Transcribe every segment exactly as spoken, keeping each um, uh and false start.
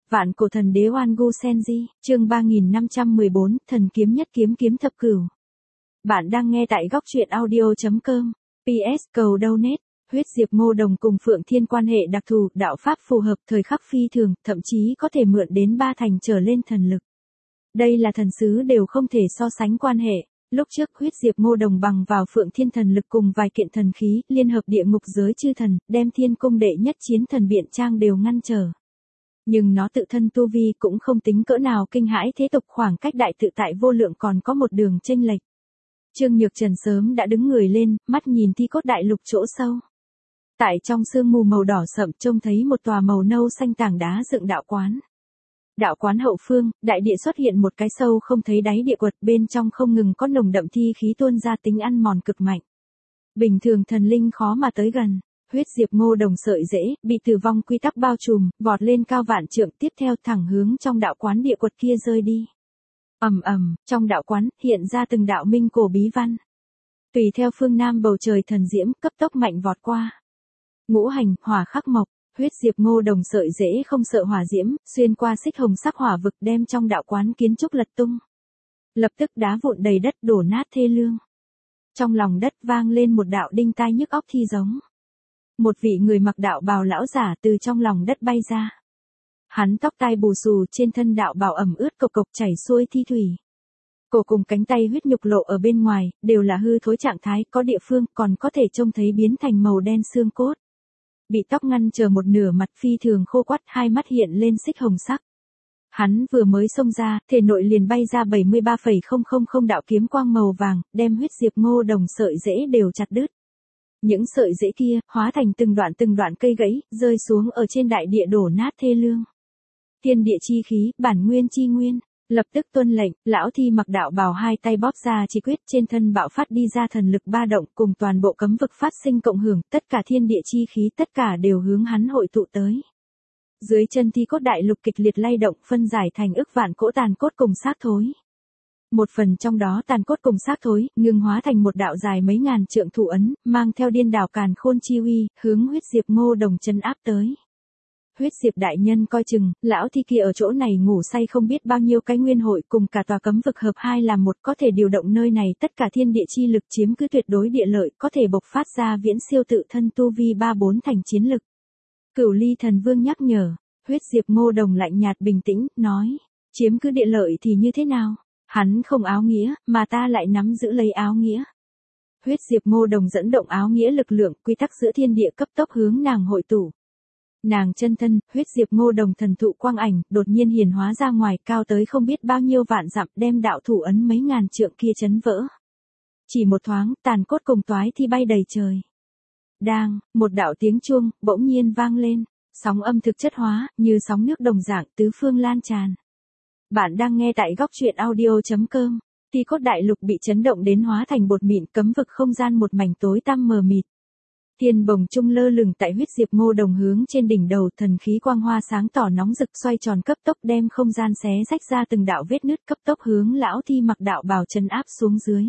Vạn cổ thần đế Oan Gu Senji, chương ba nghìn năm trăm mười bốn, thần kiếm nhất kiếm kiếm thập cửu. Bạn đang nghe tại góc truyện audio chấm com. pê ét cầu donate. Huyết Diệp Ngô Đồng cùng Phượng Thiên quan hệ đặc thù, đạo pháp phù hợp, thời khắc phi thường, thậm chí có thể mượn đến ba thành trở lên thần lực. Đây là thần sứ đều không thể so sánh quan hệ. Lúc trước Huyết Diệp Ngô Đồng bằng vào Phượng Thiên thần lực cùng vài kiện thần khí, liên hợp địa ngục giới chư thần, đem Thiên Cung đệ nhất chiến thần biện trang đều ngăn trở. Nhưng nó tự thân tu vi cũng không tính cỡ nào kinh hãi thế tục, khoảng cách đại tự tại vô lượng còn có một đường chênh lệch. Trương Nhược Trần sớm đã đứng người lên, mắt nhìn thi cốt đại lục chỗ sâu. Tại trong sương mù màu đỏ sậm trông thấy một tòa màu nâu xanh tảng đá dựng đạo quán. Đạo quán hậu phương, đại địa xuất hiện một cái sâu không thấy đáy địa quật, bên trong không ngừng có nồng đậm thi khí tuôn ra, tính ăn mòn cực mạnh. Bình thường thần linh khó mà tới gần. Huyết Diệp Ngô Đồng sợi rễ, bị tử vong quy tắc bao trùm, vọt lên cao vạn trượng, tiếp theo thẳng hướng trong đạo quán địa quật kia rơi đi. Ầm ầm, trong đạo quán hiện ra từng đạo minh cổ bí văn. Tùy theo phương nam bầu trời thần diễm, cấp tốc mạnh vọt qua. Ngũ hành, hỏa khắc mộc, Huyết Diệp Ngô Đồng sợi rễ không sợ hỏa diễm, xuyên qua xích hồng sắc hỏa vực, đem trong đạo quán kiến trúc lật tung. Lập tức đá vụn đầy đất, đổ nát thê lương. Trong lòng đất vang lên một đạo đinh tai nhức óc thi giống. Một vị người mặc đạo bào lão giả từ trong lòng đất bay ra. Hắn tóc tai bù xù, trên thân đạo bào ẩm ướt cộc cộc chảy xuôi thi thủy. Cổ cùng cánh tay huyết nhục lộ ở bên ngoài, đều là hư thối trạng thái, có địa phương còn có thể trông thấy biến thành màu đen xương cốt. Bị tóc ngăn chờ một nửa mặt, phi thường khô quắt, hai mắt hiện lên xích hồng sắc. Hắn vừa mới xông ra, thể nội liền bay ra bảy mươi ba phẩy không không không đạo kiếm quang màu vàng, đem Huyết Diệp Ngô Đồng sợi rễ đều chặt đứt. Những sợi rễ kia, hóa thành từng đoạn từng đoạn cây gãy, rơi xuống ở trên đại địa đổ nát thê lương. Thiên địa chi khí, bản nguyên chi nguyên, lập tức tuân lệnh, lão thi mặc đạo bào hai tay bóp ra chỉ quyết, trên thân bạo phát đi ra thần lực ba động, cùng toàn bộ cấm vực phát sinh cộng hưởng, tất cả thiên địa chi khí tất cả đều hướng hắn hội tụ tới. Dưới chân thi cốt đại lục kịch liệt lay động, phân giải thành ức vạn cỗ tàn cốt cùng xác thối. Một phần trong đó tàn cốt cùng xác thối, ngưng hóa thành một đạo dài mấy ngàn trượng thủ ấn, mang theo điên đảo càn khôn chi uy, hướng Huyết Diệp Ngô Đồng chân áp tới. Huyết Diệp đại nhân coi chừng, lão thi kia ở chỗ này ngủ say không biết bao nhiêu cái nguyên hội, cùng cả tòa cấm vực hợp hai làm một, có thể điều động nơi này tất cả thiên địa chi lực, chiếm cứ tuyệt đối địa lợi, có thể bộc phát ra viễn siêu tự thân tu vi ba bốn thành chiến lực. Cửu Ly Thần Vương nhắc nhở. Huyết Diệp Ngô Đồng lạnh nhạt bình tĩnh, nói, chiếm cứ địa lợi thì như thế nào? Hắn không áo nghĩa, mà ta lại nắm giữ lấy áo nghĩa. Huyết Diệp Ngô Đồng dẫn động áo nghĩa lực lượng, quy tắc giữa thiên địa cấp tốc hướng nàng hội tụ. Nàng chân thân, Huyết Diệp Ngô Đồng thần thụ quang ảnh, đột nhiên hiển hóa ra ngoài, cao tới không biết bao nhiêu vạn dặm, đem đạo thủ ấn mấy ngàn trượng kia chấn vỡ. Chỉ một thoáng, tàn cốt cùng toái thi bay đầy trời. Đang, một đạo tiếng chuông bỗng nhiên vang lên, sóng âm thực chất hóa, như sóng nước đồng dạng, tứ phương lan tràn. Bạn đang nghe tại góc truyện audio chấm com. Thi cốt đại lục bị chấn động đến hóa thành bột mịn, cấm vực không gian một mảnh tối tăm mờ mịt. Thiên bồng trung lơ lửng tại Huyết Diệp Ngô Đồng hướng trên đỉnh đầu, thần khí quang hoa sáng tỏ nóng rực xoay tròn cấp tốc, đem không gian xé rách ra từng đạo vết nứt, cấp tốc hướng lão thi mặc đạo bào trấn áp xuống dưới.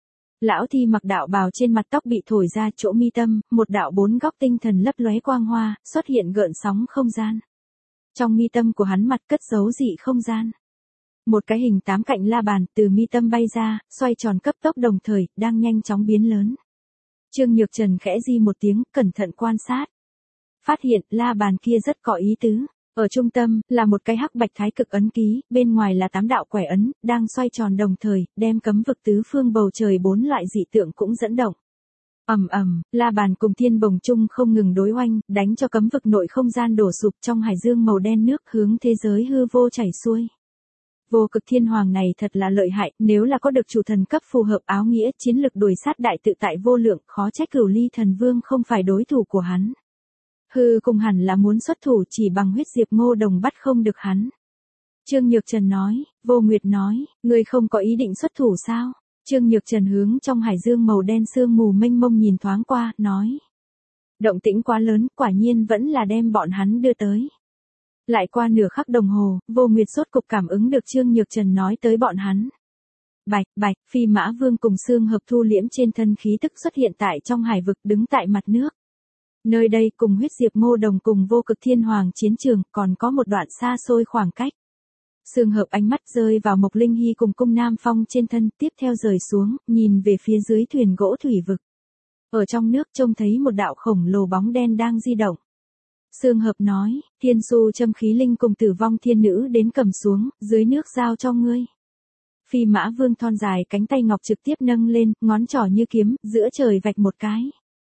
Lão thi mặc đạo bào trên mặt tóc bị thổi ra, chỗ mi tâm, một đạo bốn góc tinh thần lấp lóe quang hoa, xuất hiện gợn sóng không gian. Trong mi tâm của hắn mặt cất giấu dị không gian. Một cái hình tám cạnh la bàn từ mi tâm bay ra, xoay tròn cấp tốc đồng thời, đang nhanh chóng biến lớn. Trương Nhược Trần khẽ di một tiếng, cẩn thận quan sát. Phát hiện, la bàn kia rất có ý tứ. Ở trung tâm, là một cái hắc bạch thái cực ấn ký, bên ngoài là tám đạo quẻ ấn, đang xoay tròn đồng thời, đem cấm vực tứ phương bầu trời bốn loại dị tượng cũng dẫn động. Ầm ầm, la bàn cùng thiên bồng chung không ngừng đối oanh, đánh cho cấm vực nội không gian đổ sụp, trong hải dương màu đen nước hướng thế giới hư vô chảy xuôi. Vô cực thiên hoàng này thật là lợi hại, nếu là có được chủ thần cấp phù hợp áo nghĩa, chiến lực đuổi sát đại tự tại vô lượng, khó trách Cửu Ly Thần Vương không phải đối thủ của hắn. Hư cùng hẳn là muốn xuất thủ, chỉ bằng Huyết Diệp Ngô Đồng bắt không được hắn. Trương Nhược Trần nói. Vô Nguyệt nói, ngươi không có ý định xuất thủ sao? Trương Nhược Trần hướng trong hải dương màu đen sương mù mênh mông nhìn thoáng qua, nói. Động tĩnh quá lớn, quả nhiên vẫn là đem bọn hắn đưa tới. Lại qua nửa khắc đồng hồ, Vô Nguyệt rốt cục cảm ứng được Trương Nhược Trần nói tới bọn hắn. Bạch, bạch, Phi Mã Vương cùng xương hợp thu liễm trên thân khí tức xuất hiện tại trong hải vực, đứng tại mặt nước. Nơi đây cùng huyết diệp ngô đồng cùng vô cực thiên hoàng chiến trường còn có một đoạn xa xôi khoảng cách. Sương Hợp ánh mắt rơi vào Mộc Linh Hy cùng cung Nam Phong trên thân, tiếp theo rời xuống, nhìn về phía dưới thuyền gỗ thủy vực. Ở trong nước trông thấy một đạo khổng lồ bóng đen đang di động. Sương Hợp nói, Thiên Su Châm Khí Linh cùng Tử Vong Thiên Nữ đến cầm xuống, dưới nước giao cho ngươi. Phi Mã Vương thon dài cánh tay ngọc trực tiếp nâng lên, ngón trỏ như kiếm, giữa trời vạch một cái.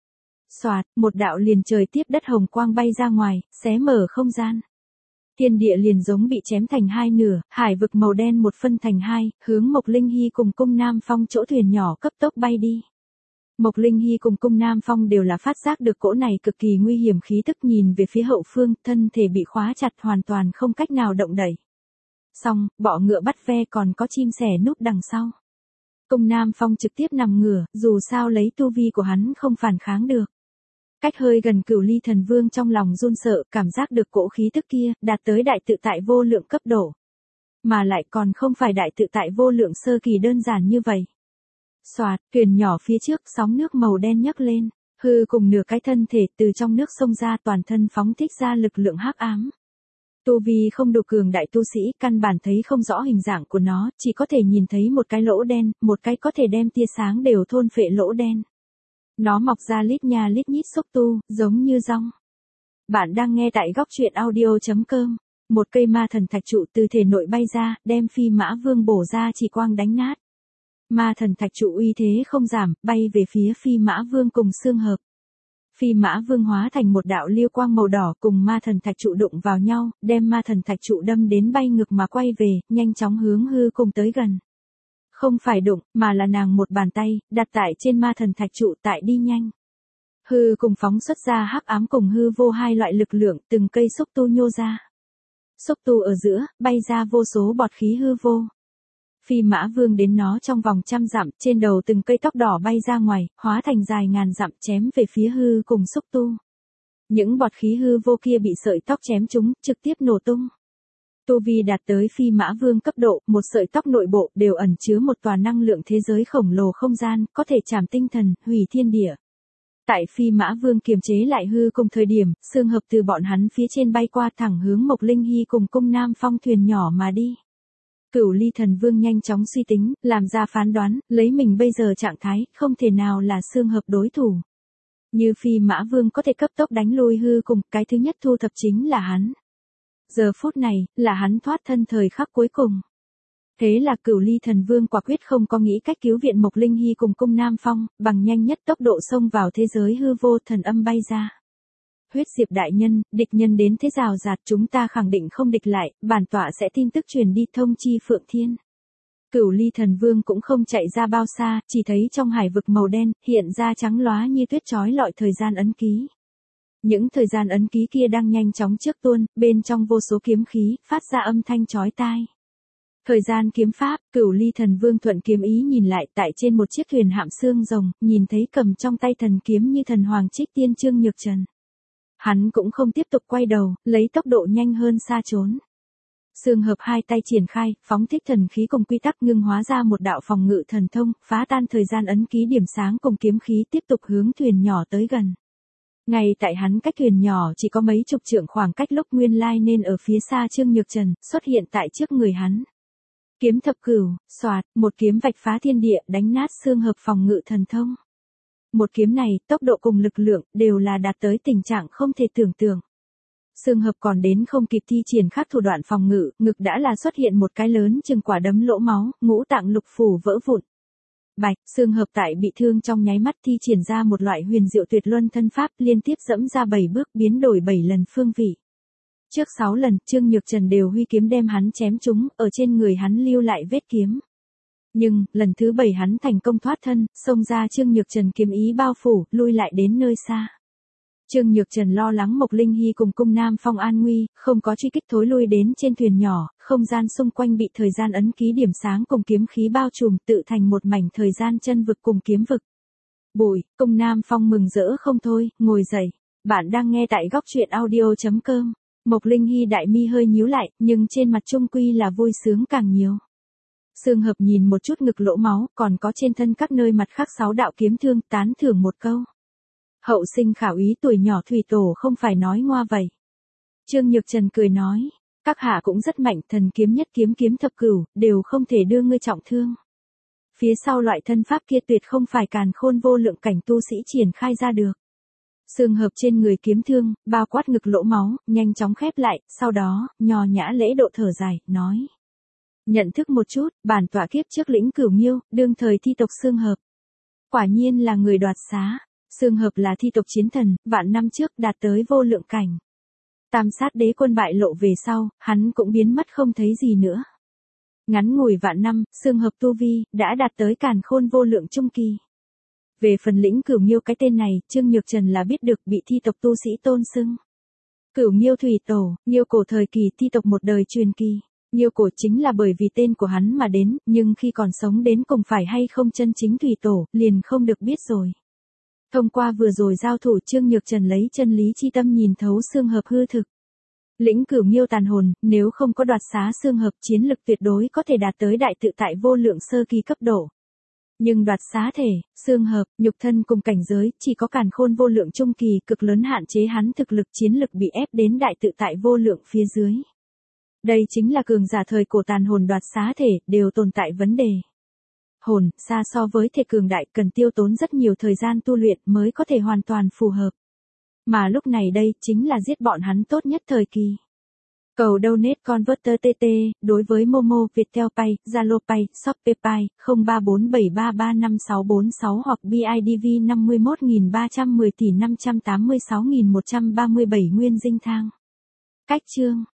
Xoạt, một đạo liền trời tiếp đất hồng quang bay ra ngoài, xé mở không gian. Thiên địa liền giống bị chém thành hai nửa, hải vực màu đen một phân thành hai, hướng Mộc Linh Hy cùng cung Nam Phong chỗ thuyền nhỏ cấp tốc bay đi. Mộc Linh Hy cùng cung Nam Phong đều là phát giác được cỗ này cực kỳ nguy hiểm khí tức, nhìn về phía hậu phương, thân thể bị khóa chặt hoàn toàn không cách nào động đẩy. Xong, bọ ngựa bắt ve còn có chim sẻ núp đằng sau. Cung Nam Phong trực tiếp nằm ngửa, dù sao lấy tu vi của hắn không phản kháng được. Cách hơi gần Cửu Ly Thần Vương trong lòng run sợ, cảm giác được cỗ khí tức kia, đạt tới đại tự tại vô lượng cấp độ. Mà lại còn không phải đại tự tại vô lượng sơ kỳ đơn giản như vậy. Xoạt, thuyền nhỏ phía trước, sóng nước màu đen nhấc lên, hư cùng nửa cái thân thể từ trong nước xông ra, toàn thân phóng thích ra lực lượng hắc ám. Tu vi không đủ cường đại tu sĩ, căn bản thấy không rõ hình dạng của nó, chỉ có thể nhìn thấy một cái lỗ đen, một cái có thể đem tia sáng đều thôn phệ lỗ đen. Nó mọc ra lít nha lít nhít xúc tu, giống như rong. Bạn đang nghe tại góc truyện audio chấm com. Một cây ma thần thạch trụ từ thể nội bay ra, đem Phi Mã Vương bổ ra chỉ quang đánh nát. Ma thần thạch trụ uy thế không giảm, bay về phía Phi Mã Vương cùng Sương Hợp. Phi Mã Vương hóa thành một đạo liêu quang màu đỏ cùng ma thần thạch trụ đụng vào nhau, đem ma thần thạch trụ đâm đến bay ngược mà quay về, nhanh chóng hướng hư cùng tới gần. Không phải đụng, mà là nàng một bàn tay, đặt tại trên ma thần thạch trụ tại đi nhanh. Hư cùng phóng xuất ra hắc ám cùng hư vô hai loại lực lượng, từng cây xúc tu nhô ra. Xúc tu ở giữa, bay ra vô số bọt khí hư vô. Phi Mã Vương đến nó trong vòng trăm dặm, trên đầu từng cây tóc đỏ bay ra ngoài, hóa thành dài ngàn dặm chém về phía hư cùng xúc tu. Những bọt khí hư vô kia bị sợi tóc chém trúng, trực tiếp nổ tung. Tu vi đạt tới Phi Mã Vương cấp độ, một sợi tóc nội bộ đều ẩn chứa một tòa năng lượng thế giới khổng lồ không gian, có thể chạm tinh thần, hủy thiên địa. Tại Phi Mã Vương kiềm chế lại hư cùng thời điểm, Sương Hợp từ bọn hắn phía trên bay qua thẳng hướng Mộc Linh Hy cùng cung Nam Phong thuyền nhỏ mà đi. Cửu Ly Thần Vương nhanh chóng suy tính, làm ra phán đoán, lấy mình bây giờ trạng thái, không thể nào là Sương Hợp đối thủ. Như Phi Mã Vương có thể cấp tốc đánh lui hư cùng, cái thứ nhất thu thập chính là hắn. Giờ phút này, là hắn thoát thân thời khắc cuối cùng. Thế là Cửu Ly Thần Vương quả quyết không có nghĩ cách cứu viện Mộc Linh Hy cùng cung Nam Phong, bằng nhanh nhất tốc độ xông vào thế giới hư vô, thần âm bay ra. Huyết Diệp đại nhân, địch nhân đến thế rào rạt, chúng ta khẳng định không địch lại, bản tọa sẽ tin tức truyền đi thông chi Phượng Thiên. Cửu Ly Thần Vương cũng không chạy ra bao xa, chỉ thấy trong hải vực màu đen, hiện ra trắng lóa như tuyết chói lọi thời gian ấn ký. Những thời gian ấn ký kia đang nhanh chóng trước tuôn, bên trong vô số kiếm khí, phát ra âm thanh chói tai. Thời gian kiếm pháp, Cửu Ly Thần Vương thuận kiếm ý nhìn lại, tại trên một chiếc thuyền hạm xương rồng, nhìn thấy cầm trong tay thần kiếm như thần hoàng Trích Tiên Trương Nhược Trần. Hắn cũng không tiếp tục quay đầu, lấy tốc độ nhanh hơn xa trốn. Sương Hợp hai tay triển khai, phóng thích thần khí cùng quy tắc ngưng hóa ra một đạo phòng ngự thần thông, phá tan thời gian ấn ký điểm sáng cùng kiếm khí tiếp tục hướng thuyền nhỏ tới gần. Ngay tại hắn cách thuyền nhỏ chỉ có mấy chục trượng khoảng cách lúc nguyên lai nên ở phía xa Trương Nhược Trần, xuất hiện tại trước người hắn. Kiếm thập cửu, xoạt, một kiếm vạch phá thiên địa, đánh nát Sương Hợp phòng ngự thần thông. Một kiếm này, tốc độ cùng lực lượng, đều là đạt tới tình trạng không thể tưởng tượng. Sương Hợp còn đến không kịp thi triển khác thủ đoạn phòng ngự, ngực đã là xuất hiện một cái lớn chừng quả đấm lỗ máu, ngũ tạng lục phủ vỡ vụn. Bạch, Sương Hợp tại bị thương trong nháy mắt thi triển ra một loại huyền diệu tuyệt luân thân pháp, liên tiếp dẫm ra bảy bước, biến đổi bảy lần phương vị. Trước sáu lần, Trương Nhược Trần đều huy kiếm đem hắn chém trúng, ở trên người hắn lưu lại vết kiếm. Nhưng, lần thứ bảy hắn thành công thoát thân, xông ra Trương Nhược Trần kiếm ý bao phủ, lui lại đến nơi xa. Trương Nhược Trần lo lắng Mộc Linh Hy cùng cung Nam Phong an nguy, không có truy kích thối lui đến trên thuyền nhỏ, không gian xung quanh bị thời gian ấn ký điểm sáng cùng kiếm khí bao trùm, tự thành một mảnh thời gian chân vực cùng kiếm vực. Bụi, cung Nam Phong mừng rỡ không thôi, ngồi dậy. Bạn đang nghe tại góc truyện audio chấm com. Mộc Linh Hy đại mi hơi nhíu lại, nhưng trên mặt trung quy là vui sướng càng nhiều. Sương Hợp nhìn một chút ngực lỗ máu, còn có trên thân các nơi mặt khác sáu đạo kiếm thương, tán thưởng một câu. Hậu sinh khảo ý tuổi nhỏ thủy tổ không phải nói ngoa vậy. Trương Nhược Trần cười nói, các hạ cũng rất mạnh, thần kiếm nhất kiếm kiếm thập cửu, đều không thể đưa ngươi trọng thương. Phía sau loại thân pháp kia tuyệt không phải càn khôn vô lượng cảnh tu sĩ triển khai ra được. Xương hợp trên người kiếm thương, bao quát ngực lỗ máu, nhanh chóng khép lại, sau đó, nho nhã lễ độ thở dài, nói. Nhận thức một chút, bản tọa kiếp trước lĩnh cửu nghiêu, đương thời thi tộc xương hợp. Quả nhiên là người đoạt xá. Xương hợp là thi tộc chiến thần, vạn năm trước đạt tới vô lượng cảnh. Tam sát đế quân bại lộ về sau, hắn cũng biến mất không thấy gì nữa. Ngắn ngủi vạn năm, xương hợp tu vi, đã đạt tới càn khôn vô lượng trung kỳ. Về phần lĩnh cửu nghiêu cái tên này, Trương Nhược Trần là biết được bị thi tộc tu sĩ tôn xưng. Cửu nghiêu thủy tổ, nghiêu cổ thời kỳ thi tộc một đời truyền kỳ. Nghiêu cổ chính là bởi vì tên của hắn mà đến, nhưng khi còn sống đến cùng phải hay không chân chính thủy tổ, liền không được biết rồi. Thông qua vừa rồi giao thủ Trương Nhược Trần lấy chân lý chi tâm nhìn thấu xương hợp hư thực. Lĩnh cửu nghiêu tàn hồn, nếu không có đoạt xá xương hợp chiến lực tuyệt đối có thể đạt tới đại tự tại vô lượng sơ kỳ cấp độ. Nhưng đoạt xá thể, xương hợp, nhục thân cùng cảnh giới, chỉ có càn khôn vô lượng trung kỳ cực lớn hạn chế hắn thực lực chiến lực bị ép đến đại tự tại vô lượng phía dưới. Đây chính là cường giả thời cổ tàn hồn đoạt xá thể, đều tồn tại vấn đề. Hồn, xa so với thể cường đại cần tiêu tốn rất nhiều thời gian tu luyện mới có thể hoàn toàn phù hợp. Mà lúc này đây chính là giết bọn hắn tốt nhất thời kỳ. Cầu donate converter tê tê, đối với Momo, Viettel Pay, Zalo Pay, Shopee Pay, không ba bốn bảy ba ba năm sáu bốn sáu hoặc bê i đê vê năm mươi mốt nghìn ba trăm mười tỷ năm trăm tám mươi sáu nghìn một trăm ba mươi bảy nguyên dinh thang. Cách chương